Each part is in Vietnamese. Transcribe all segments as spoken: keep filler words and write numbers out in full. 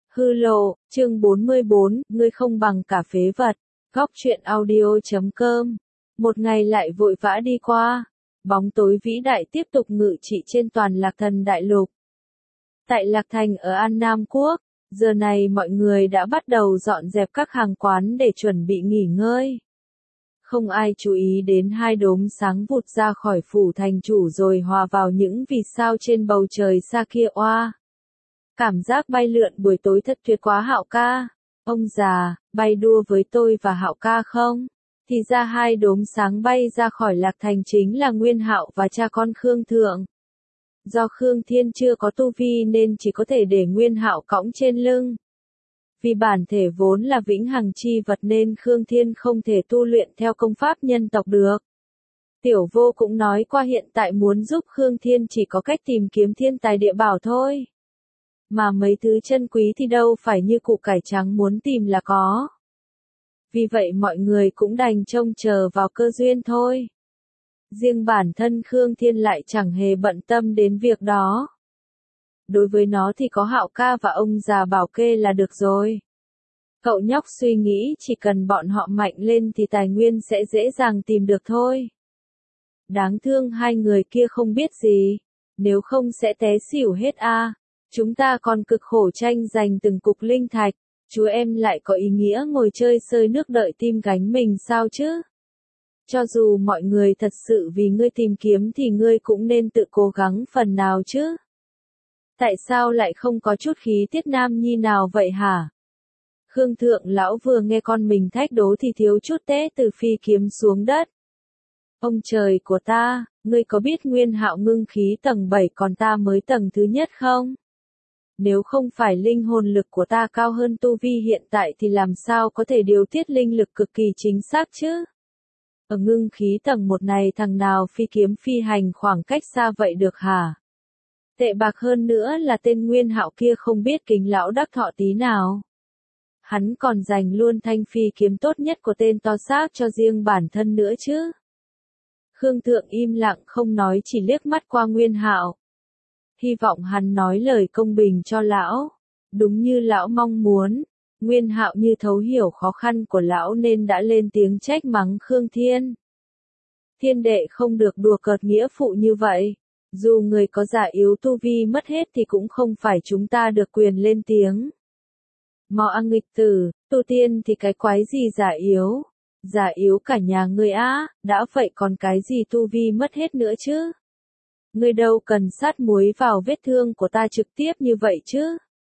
Hư lộ, chương bốn mươi bốn, ngươi không bằng cả phế vật. Góc truyện audio chấm com. Một ngày lại vội vã đi qua. Bóng tối vĩ đại tiếp tục ngự trị trên toàn Lạc Thần đại lục. Tại Lạc Thành ở An Nam Quốc, giờ này mọi người đã bắt đầu dọn dẹp các hàng quán để chuẩn bị nghỉ ngơi. Không ai chú ý đến hai đốm sáng vụt ra khỏi phủ thành chủ rồi hòa vào những vì sao trên bầu trời xa kia oa. Cảm giác bay lượn buổi tối thật tuyệt quá Hạo ca. Ông già, bay đua với tôi và Hạo ca không? Thì ra hai đốm sáng bay ra khỏi Lạc Thành chính là Nguyên Hạo và cha con Khương Thượng. Do Khương Thiên chưa có tu vi nên chỉ có thể để Nguyên Hạo cõng trên lưng. Vì bản thể vốn là vĩnh hằng chi vật nên Khương Thiên không thể tu luyện theo công pháp nhân tộc được. Tiểu Vô cũng nói qua hiện tại muốn giúp Khương Thiên chỉ có cách tìm kiếm thiên tài địa bảo thôi. Mà mấy thứ chân quý thì đâu phải như củ cải trắng muốn tìm là có. Vì vậy mọi người cũng đành trông chờ vào cơ duyên thôi. Riêng bản thân Khương Thiên lại chẳng hề bận tâm đến việc đó. Đối với nó thì có Hạo ca và ông già bảo kê là được rồi. Cậu nhóc suy nghĩ chỉ cần bọn họ mạnh lên thì tài nguyên sẽ dễ dàng tìm được thôi. Đáng thương hai người kia không biết gì. Nếu không sẽ té xỉu hết a. À. Chúng ta còn cực khổ tranh giành từng cục linh thạch. Chú em lại có ý nghĩa ngồi chơi sơi nước đợi tim gánh mình sao chứ? Cho dù mọi người thật sự vì ngươi tìm kiếm thì ngươi cũng nên tự cố gắng phần nào chứ. Tại sao lại không có chút khí tiết nam nhi nào vậy hả? Khương Thượng lão vừa nghe con mình thách đố thì thiếu chút té từ phi kiếm xuống đất. Ông trời của ta, ngươi có biết Nguyên Hạo ngưng khí tầng bảy còn ta mới tầng thứ nhất không? Nếu không phải linh hồn lực của ta cao hơn tu vi hiện tại thì làm sao có thể điều tiết linh lực cực kỳ chính xác chứ? Ở ngưng khí tầng một này thằng nào phi kiếm phi hành khoảng cách xa vậy được hả? Tệ bạc hơn nữa là tên Nguyên Hạo kia không biết kính lão đắc thọ tí nào. Hắn còn dành luôn thanh phi kiếm tốt nhất của tên to xác cho riêng bản thân nữa chứ. Khương Thượng im lặng không nói chỉ liếc mắt qua Nguyên Hạo. Hy vọng hắn nói lời công bình cho lão. Đúng như lão mong muốn. Nguyên Hạo như thấu hiểu khó khăn của lão nên đã lên tiếng trách mắng Khương Thiên. Thiên đệ không được đùa cợt nghĩa phụ như vậy. Dù người có giả yếu tu vi mất hết thì cũng không phải chúng ta được quyền lên tiếng. Mò ăn nghịch tử, tu tiên thì cái quái gì giả yếu. Giả yếu cả nhà người á, đã vậy còn cái gì tu vi mất hết nữa chứ. Ngươi đâu cần sát muối vào vết thương của ta trực tiếp như vậy chứ.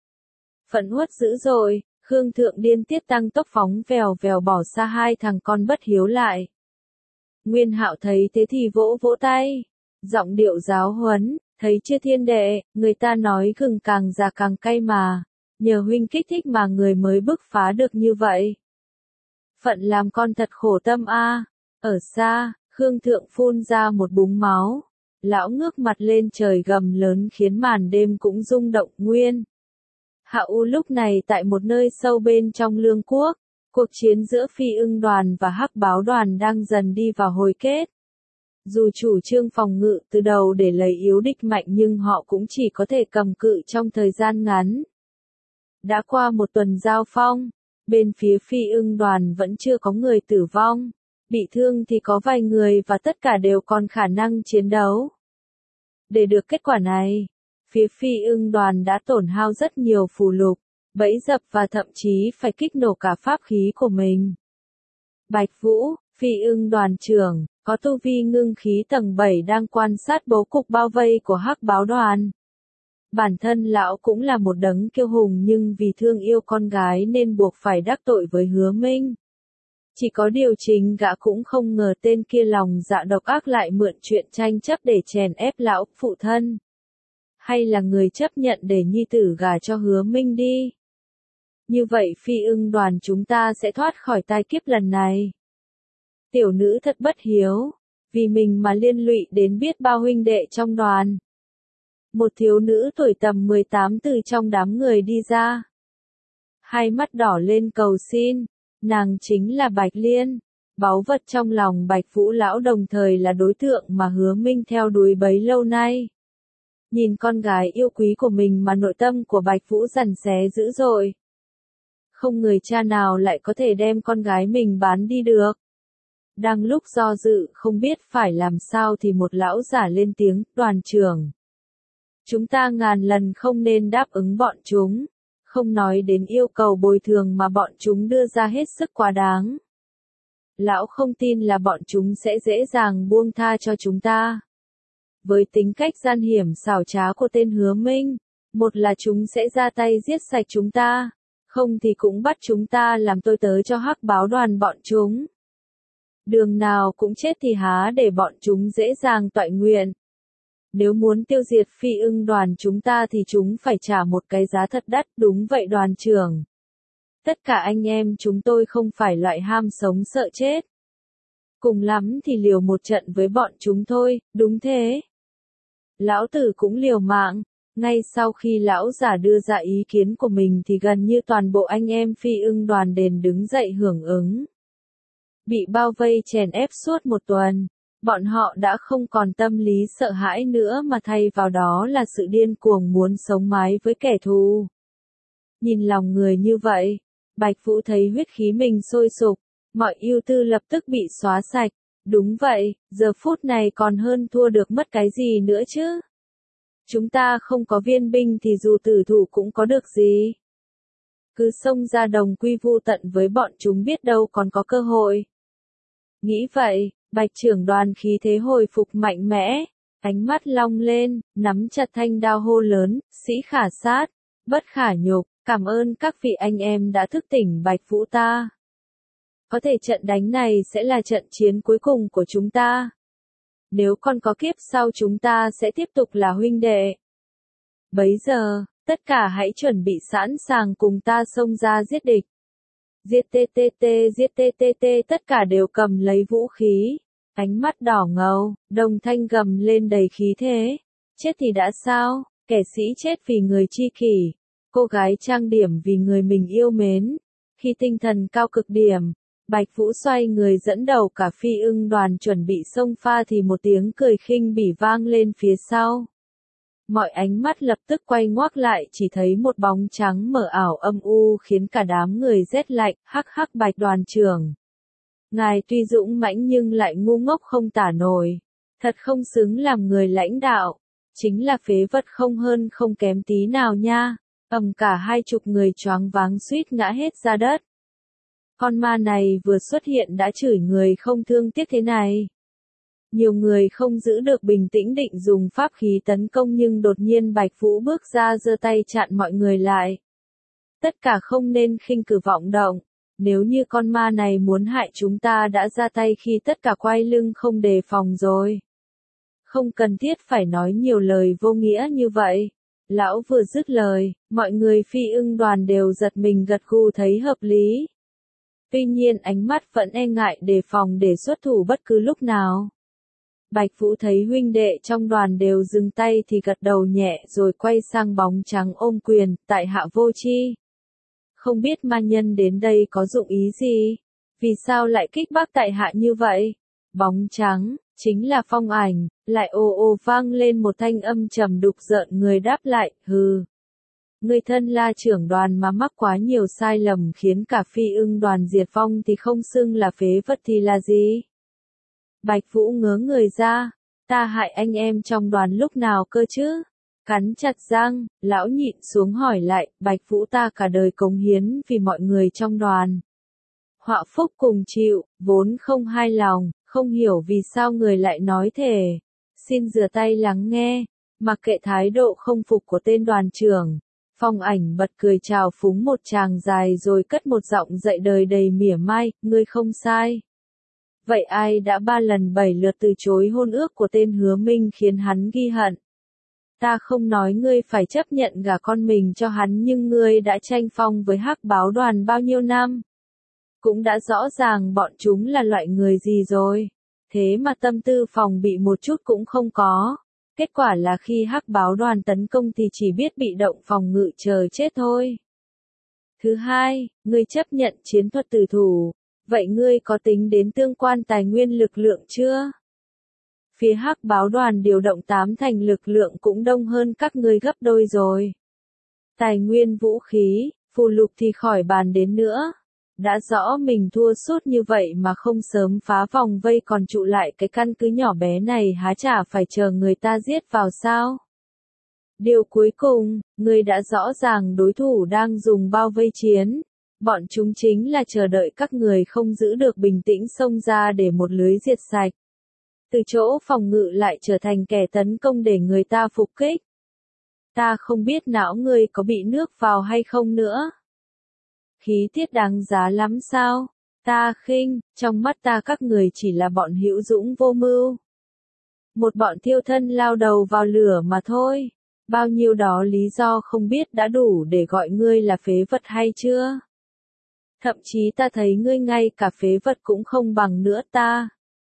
Phẫn uất dữ rồi, Khương Thượng điên tiết tăng tốc phóng vèo vèo bỏ xa hai thằng con bất hiếu lại. Nguyên Hạo thấy thế thì vỗ vỗ tay. Giọng điệu giáo huấn, thấy chưa thiên đệ, người ta nói gừng càng già càng cay mà. Nhờ huynh kích thích mà người mới bứt phá được như vậy. Phận làm con thật khổ tâm a. À. Ở xa, Khương Thượng phun ra một búng máu. Lão ngước mặt lên trời gầm lớn khiến màn đêm cũng rung động. Nguyên Hạo lúc này tại một nơi sâu bên trong Lương Quốc, cuộc chiến giữa Phi Ưng đoàn và Hắc Báo đoàn đang dần đi vào hồi kết. Dù chủ trương phòng ngự từ đầu để lấy yếu địch mạnh nhưng họ cũng chỉ có thể cầm cự trong thời gian ngắn. Đã qua một tuần giao phong, bên phía Phi Ưng đoàn vẫn chưa có người tử vong, bị thương thì có vài người và tất cả đều còn khả năng chiến đấu. Để được kết quả này, phía Phi Ưng đoàn đã tổn hao rất nhiều phù lục, bẫy dập và thậm chí phải kích nổ cả pháp khí của mình. Bạch Vũ, Phi Ưng đoàn trưởng, có tu vi ngưng khí tầng bảy đang quan sát bố cục bao vây của Hắc Báo đoàn. Bản thân lão cũng là một đấng kiêu hùng nhưng vì thương yêu con gái nên buộc phải đắc tội với Hứa Minh. Chỉ có điều chính gã cũng không ngờ tên kia lòng dạ độc ác lại mượn chuyện tranh chấp để chèn ép lão phụ thân. Hay là người chấp nhận để nhi tử gả cho Hứa Minh đi. Như vậy Phi Ưng đoàn chúng ta sẽ thoát khỏi tai kiếp lần này. Tiểu nữ thật bất hiếu, vì mình mà liên lụy đến biết bao huynh đệ trong đoàn. Một thiếu nữ tuổi tầm mười tám từ trong đám người đi ra. Hai mắt đỏ lên cầu xin, nàng chính là Bạch Liên, báu vật trong lòng Bạch Vũ lão đồng thời là đối tượng mà Hứa Minh theo đuổi bấy lâu nay. Nhìn con gái yêu quý của mình mà nội tâm của Bạch Vũ giằn xé dữ dội. Không người cha nào lại có thể đem con gái mình bán đi được. Đang lúc do dự không biết phải làm sao thì một lão giả lên tiếng, đoàn trưởng. Chúng ta ngàn lần không nên đáp ứng bọn chúng, không nói đến yêu cầu bồi thường mà bọn chúng đưa ra hết sức quá đáng. Lão không tin là bọn chúng sẽ dễ dàng buông tha cho chúng ta. Với tính cách gian hiểm xảo trá của tên Hứa Minh, một là chúng sẽ ra tay giết sạch chúng ta, không thì cũng bắt chúng ta làm tôi tớ cho hắc báo đoàn bọn chúng. Đường nào cũng chết thì há để bọn chúng dễ dàng toại nguyện. Nếu muốn tiêu diệt phi ưng đoàn chúng ta thì chúng phải trả một cái giá thật đắt, đúng vậy đoàn trưởng. Tất cả anh em chúng tôi không phải loại ham sống sợ chết. Cùng lắm thì liều một trận với bọn chúng thôi, đúng thế. Lão tử cũng liều mạng. Ngay sau khi lão giả đưa ra ý kiến của mình thì gần như toàn bộ anh em phi ưng đoàn đền đứng dậy hưởng ứng. Bị bao vây chèn ép suốt một tuần, bọn họ đã không còn tâm lý sợ hãi nữa mà thay vào đó là sự điên cuồng muốn sống mái với kẻ thù. Nhìn lòng người như vậy, Bạch Vũ thấy huyết khí mình sôi sục, mọi ưu tư lập tức bị xóa sạch. Đúng vậy, giờ phút này còn hơn thua được mất cái gì nữa chứ? Chúng ta không có viên binh thì dù tử thủ cũng có được gì. Cứ xông ra đồng quy vu tận với bọn chúng biết đâu còn có cơ hội. Nghĩ vậy, Bạch trưởng đoàn khí thế hồi phục mạnh mẽ, ánh mắt long lên, nắm chặt thanh đao hô lớn, sĩ khả sát, bất khả nhục, cảm ơn các vị anh em đã thức tỉnh Bạch Vũ ta. Có thể trận đánh này sẽ là trận chiến cuối cùng của chúng ta. Nếu còn có kiếp sau chúng ta sẽ tiếp tục là huynh đệ. Bấy giờ, tất cả hãy chuẩn bị sẵn sàng cùng ta xông ra giết địch. Giết tê tê tê, giết tê tê tê, tất cả đều cầm lấy vũ khí. Ánh mắt đỏ ngầu, đồng thanh gầm lên đầy khí thế. Chết thì đã sao, kẻ sĩ chết vì người chi kỷ. Cô gái trang điểm vì người mình yêu mến. Khi tinh thần cao cực điểm, Bạch Vũ xoay người dẫn đầu cả phi ưng đoàn chuẩn bị xông pha thì một tiếng cười khinh bỉ vang lên phía sau. Mọi ánh mắt lập tức quay ngoác lại chỉ thấy một bóng trắng mờ ảo âm u khiến cả đám người rét lạnh, hắc hắc Bạch đoàn trưởng. Ngài tuy dũng mãnh nhưng lại ngu ngốc không tả nổi. Thật không xứng làm người lãnh đạo. Chính là phế vật không hơn không kém tí nào nha. Ầm cả hai chục người choáng váng suýt ngã hết ra đất. Con ma này vừa xuất hiện đã chửi người không thương tiếc thế này. Nhiều người không giữ được bình tĩnh định dùng pháp khí tấn công nhưng đột nhiên Bạch Vũ bước ra giơ tay chặn mọi người lại. Tất cả không nên khinh cử vọng động. Nếu như con ma này muốn hại chúng ta đã ra tay khi tất cả quay lưng không đề phòng rồi. Không cần thiết phải nói nhiều lời vô nghĩa như vậy. Lão vừa dứt lời, mọi người phi ưng đoàn đều giật mình gật gù thấy hợp lý. Tuy nhiên ánh mắt vẫn e ngại đề phòng để xuất thủ bất cứ lúc nào. Bạch Vũ thấy huynh đệ trong đoàn đều dừng tay thì gật đầu nhẹ rồi quay sang bóng trắng ôm quyền, tại hạ vô tri. Không biết ma nhân đến đây có dụng ý gì? Vì sao lại kích bác tại hạ như vậy? Bóng trắng, chính là Phong Ảnh, lại ồ ồ vang lên một thanh âm trầm đục rợn người đáp lại, hừ. Người thân là trưởng đoàn mà mắc quá nhiều sai lầm khiến cả phi ưng đoàn diệt vong thì không xưng là phế vật thì là gì? Bạch Vũ ngớ người ra, ta hại anh em trong đoàn lúc nào cơ chứ? Cắn chặt răng, lão nhịn xuống hỏi lại, Bạch Vũ ta cả đời cống hiến vì mọi người trong đoàn. Họa phúc cùng chịu, vốn không hai lòng, không hiểu vì sao người lại nói thể. Xin rửa tay lắng nghe, mặc kệ thái độ không phục của tên đoàn trưởng. Phong Ảnh bật cười chào phúng một tràng dài rồi cất một giọng dạy đời đầy mỉa mai, ngươi không sai. Vậy ai đã ba lần bảy lượt từ chối hôn ước của tên Hứa Minh khiến hắn ghi hận? Ta không nói ngươi phải chấp nhận gả con mình cho hắn nhưng ngươi đã tranh phong với hắc báo đoàn bao nhiêu năm. Cũng đã rõ ràng bọn chúng là loại người gì rồi. Thế mà tâm tư phòng bị một chút cũng không có. Kết quả là khi hắc báo đoàn tấn công thì chỉ biết bị động phòng ngự chờ chết thôi. Thứ hai, ngươi chấp nhận chiến thuật tử thủ. Vậy ngươi có tính đến tương quan tài nguyên lực lượng chưa? Phía Hắc Báo đoàn điều động tám thành lực lượng cũng đông hơn các ngươi gấp đôi rồi. Tài nguyên vũ khí, phù lục thì khỏi bàn đến nữa. Đã rõ mình thua sút như vậy mà không sớm phá vòng vây còn trụ lại cái căn cứ nhỏ bé này há chả phải chờ người ta giết vào sao? Điều cuối cùng, ngươi đã rõ ràng đối thủ đang dùng bao vây chiến. Bọn chúng chính là chờ đợi các người không giữ được bình tĩnh xông ra để một lưới diệt sạch. Từ chỗ phòng ngự lại trở thành kẻ tấn công để người ta phục kích. Ta không biết não ngươi có bị nước vào hay không nữa. Khí tiết đáng giá lắm sao? Ta khinh, trong mắt ta các người chỉ là bọn hữu dũng vô mưu. Một bọn thiêu thân lao đầu vào lửa mà thôi. Bao nhiêu đó lý do không biết đã đủ để gọi ngươi là phế vật hay chưa? Thậm chí ta thấy ngươi ngay cả phế vật cũng không bằng nữa ta.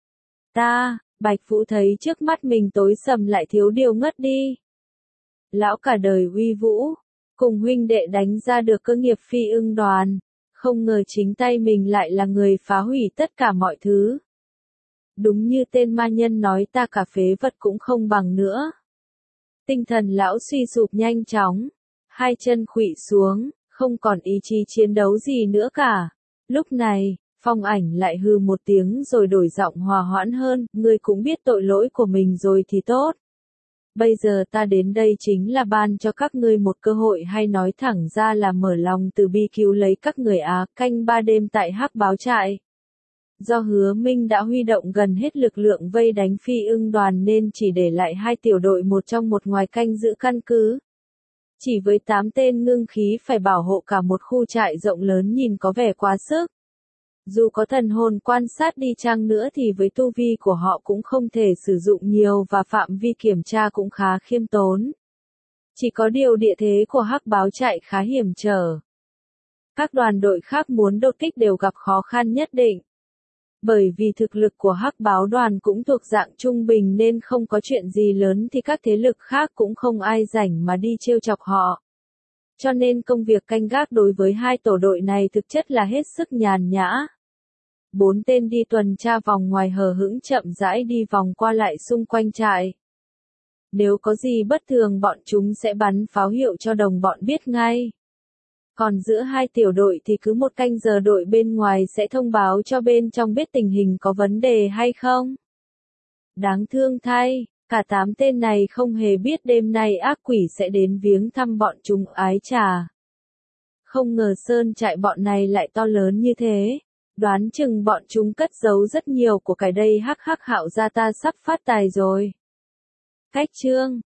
Ta, Bạch Vũ thấy trước mắt mình tối sầm lại thiếu điều ngất đi. Lão cả đời uy vũ, cùng huynh đệ đánh ra được cơ nghiệp phi ưng đoàn, không ngờ chính tay mình lại là người phá hủy tất cả mọi thứ. Đúng như tên ma nhân nói ta cả phế vật cũng không bằng nữa. Tinh thần lão suy sụp nhanh chóng, hai chân khuỵu xuống, không còn ý chí chiến đấu gì nữa cả. Lúc này, Phong Ảnh lại hừ một tiếng rồi đổi giọng hòa hoãn hơn, ngươi cũng biết tội lỗi của mình rồi thì tốt. Bây giờ ta đến đây chính là ban cho các ngươi một cơ hội hay nói thẳng ra là mở lòng từ bi cứu lấy các người Á, canh ba đêm tại Hắc Báo trại. Do Hứa Minh đã huy động gần hết lực lượng vây đánh phi ưng đoàn nên chỉ để lại hai tiểu đội một trong một ngoài canh giữ căn cứ. Chỉ với tám tên ngưng khí phải bảo hộ cả một khu trại rộng lớn nhìn có vẻ quá sức. Dù có thần hồn quan sát đi chăng nữa thì với tu vi của họ cũng không thể sử dụng nhiều và phạm vi kiểm tra cũng khá khiêm tốn. Chỉ có điều địa thế của Hắc Báo trại khá hiểm trở. Các đoàn đội khác muốn đột kích đều gặp khó khăn nhất định. Bởi vì thực lực của Hắc Báo đoàn cũng thuộc dạng trung bình nên không có chuyện gì lớn thì các thế lực khác cũng không ai rảnh mà đi trêu chọc họ. Cho nên công việc canh gác đối với hai tổ đội này thực chất là hết sức nhàn nhã. Bốn tên đi tuần tra vòng ngoài hờ hững chậm rãi đi vòng qua lại xung quanh trại. Nếu có gì bất thường bọn chúng sẽ bắn pháo hiệu cho đồng bọn biết ngay. Còn giữa hai tiểu đội thì cứ một canh giờ đội bên ngoài sẽ thông báo cho bên trong biết tình hình có vấn đề hay không. Đáng thương thay, cả tám tên này không hề biết đêm nay ác quỷ sẽ đến viếng thăm bọn chúng ái trà. Không ngờ sơn trại bọn này lại to lớn như thế. Đoán chừng bọn chúng cất giấu rất nhiều của cải đây hắc hắc Hạo gia ta sắp phát tài rồi. Cách chương